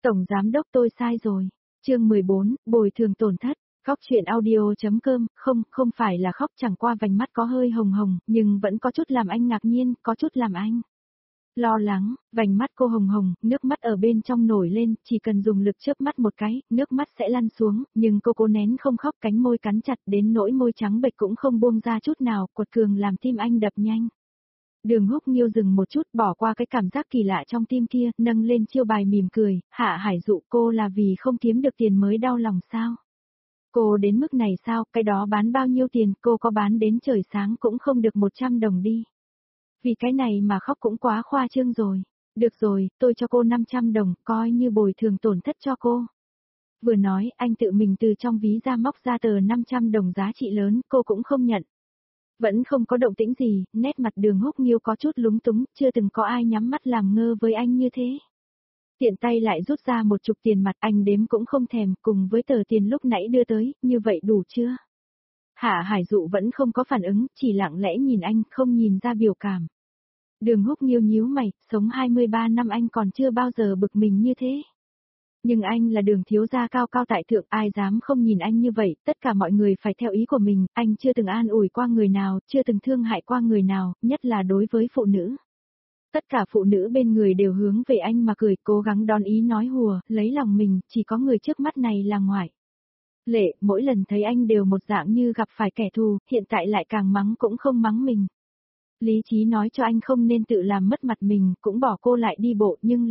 Tổng giám đốc tôi sai rồi. Chương 14, bồi thường tổn thất. Khóc chuyện audio.com, không phải là khóc, chẳng qua vành mắt có hơi hồng hồng, nhưng vẫn có chút làm anh ngạc nhiên, có chút làm anh lo lắng. Vành mắt cô hồng hồng, nước mắt ở bên trong nổi lên, chỉ cần dùng lực chớp mắt một cái, nước mắt sẽ lăn xuống, nhưng cô cố nén không khóc, cánh môi cắn chặt đến nỗi môi trắng bệch cũng không buông ra chút nào, quật cường làm tim anh đập nhanh. Đường Húc Nghiêu dừng một chút, bỏ qua cái cảm giác kỳ lạ trong tim kia, nâng lên chiêu bài mỉm cười, Hạ Hải Dụ, cô là vì không kiếm được tiền mới đau lòng sao? Cô đến mức này sao, cái đó bán bao nhiêu tiền, cô có bán đến trời sáng cũng không được 100 đồng đi. Vì cái này mà khóc cũng quá khoa trương rồi. Được rồi, tôi cho cô 500 đồng, coi như bồi thường tổn thất cho cô. Vừa nói, anh tự mình từ trong ví ra móc ra tờ 500 đồng giá trị lớn, cô cũng không nhận. Vẫn không có động tĩnh gì, nét mặt Đường Húc Nghiêu có chút lúng túng, chưa từng có ai nhắm mắt làm ngơ với anh như thế. Tiện tay lại rút ra một chục tiền mặt, anh đếm cũng không thèm, cùng với tờ tiền lúc nãy đưa tới, như vậy đủ chưa? Hạ Hải Dụ vẫn không có phản ứng, chỉ lặng lẽ nhìn anh, không nhìn ra biểu cảm. Đường Húc Nghiêu nhíu mày, sống 23 năm anh còn chưa bao giờ bực mình như thế. Nhưng anh là Đường thiếu gia cao cao tại thượng, ai dám không nhìn anh như vậy, tất cả mọi người phải theo ý của mình, anh chưa từng an ủi qua người nào, chưa từng thương hại qua người nào, nhất là đối với phụ nữ. Tất cả phụ nữ bên người đều hướng về anh mà cười, cố gắng đón ý nói hùa, lấy lòng mình, chỉ có người trước mắt này là ngoại lệ, mỗi lần thấy anh đều một dạng như gặp phải kẻ thù, hiện tại lại càng mắng cũng không mắng mình. Lý trí nói cho anh không nên tự làm mất mặt mình, cũng bỏ cô lại đi bộ, nhưng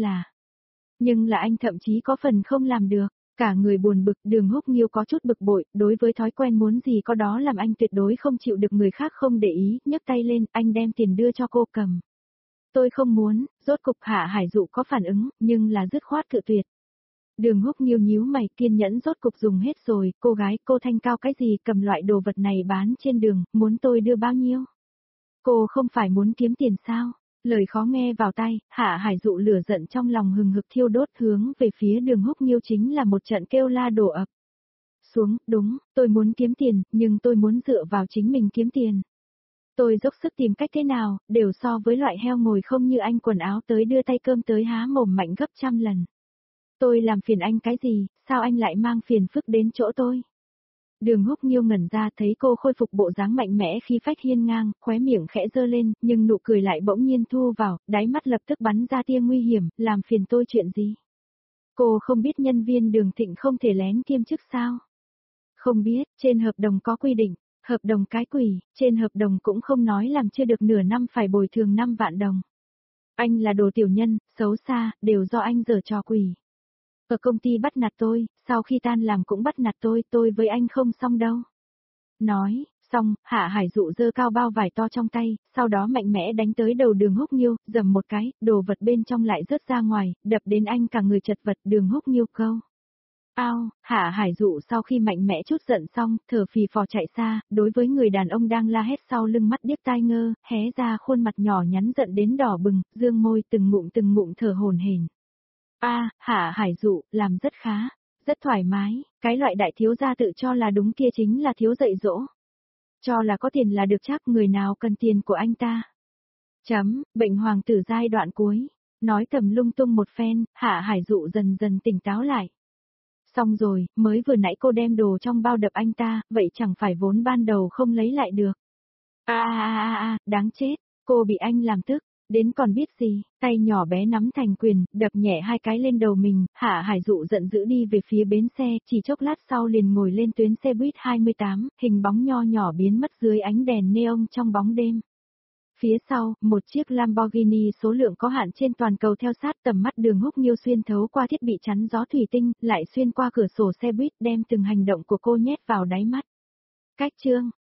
là anh thậm chí có phần không làm được. Cả người buồn bực, Đường Húc Nghiêu có chút bực bội, đối với thói quen muốn gì có đó làm anh tuyệt đối không chịu được người khác không để ý, nhấc tay lên, anh đem tiền đưa cho cô cầm. Tôi không muốn, rốt cục Hạ Hải Dụ có phản ứng, nhưng là dứt khoát cự tuyệt. Đường Húc Nghiêu nhíu mày, kiên nhẫn rốt cục dùng hết rồi, cô gái, cô thanh cao cái gì, cầm loại đồ vật này bán trên đường, muốn tôi đưa bao nhiêu? Cô không phải muốn kiếm tiền sao? Lời khó nghe vào tai, Hạ Hải Dụ lửa giận trong lòng hừng hực thiêu đốt, hướng về phía Đường Húc Nghiêu chính là một trận kêu la đổ ập xuống. Đúng, tôi muốn kiếm tiền, nhưng tôi muốn dựa vào chính mình kiếm tiền. Tôi dốc sức tìm cách thế nào, đều so với loại heo ngồi không như anh quần áo tới đưa tay cơm tới há mồm mạnh gấp trăm lần. Tôi làm phiền anh cái gì, sao anh lại mang phiền phức đến chỗ tôi? Đường Húc Nghiêu ngẩn ra, thấy cô khôi phục bộ dáng mạnh mẽ khi phách hiên ngang, khóe miệng khẽ giơ lên, nhưng nụ cười lại bỗng nhiên thu vào, đáy mắt lập tức bắn ra tia nguy hiểm, làm phiền tôi chuyện gì? Cô không biết nhân viên Đường Thịnh không thể lén kiêm chức sao? Không biết, trên hợp đồng có quy định, hợp đồng cái quỷ, trên hợp đồng cũng không nói làm chưa được nửa năm phải bồi thường 5 vạn đồng. Anh là đồ tiểu nhân, xấu xa, đều do anh giở trò quỷ. Ở công ty bắt nạt tôi, sau khi tan làm cũng bắt nạt tôi với anh không xong đâu. Nói, xong, Hạ Hải Dụ giơ cao bao vải to trong tay, sau đó mạnh mẽ đánh tới đầu Đường Húc Nghiêu, dầm một cái, đồ vật bên trong lại rớt ra ngoài, đập đến anh cả người chật vật. Đường Húc Nghiêu câu. Ao, Hạ Hải Dụ sau khi mạnh mẽ chút giận xong, thở phì phò chạy xa, đối với người đàn ông đang la hét sau lưng mắt điếc tai ngơ, hé ra khuôn mặt nhỏ nhắn giận đến đỏ bừng, dương môi từng ngụm thở hổn hển. Hạ Hải Dụ, làm rất khá, rất thoải mái, cái loại đại thiếu gia tự cho là đúng kia chính là thiếu dạy dỗ. Cho là có tiền là được chắc, người nào cần tiền của anh ta. Bệnh hoàng tử giai đoạn cuối, nói tầm lung tung một phen, Hạ Hải Dụ dần dần tỉnh táo lại. Xong rồi, mới vừa nãy cô đem đồ trong bao đập anh ta, vậy chẳng phải vốn ban đầu không lấy lại được. Đáng chết, cô bị anh làm tức, đến còn biết gì, tay nhỏ bé nắm thành quyền, đập nhẹ hai cái lên đầu mình, Hạ Hải Dụ giận dữ đi về phía bến xe, chỉ chốc lát sau liền ngồi lên tuyến xe buýt 28, hình bóng nho nhỏ biến mất dưới ánh đèn neon trong bóng đêm. Phía sau, một chiếc Lamborghini số lượng có hạn trên toàn cầu theo sát tầm mắt Đường Húc Nghiêu xuyên thấu qua thiết bị chắn gió thủy tinh, lại xuyên qua cửa sổ xe buýt đem từng hành động của cô nhét vào đáy mắt. Cách chương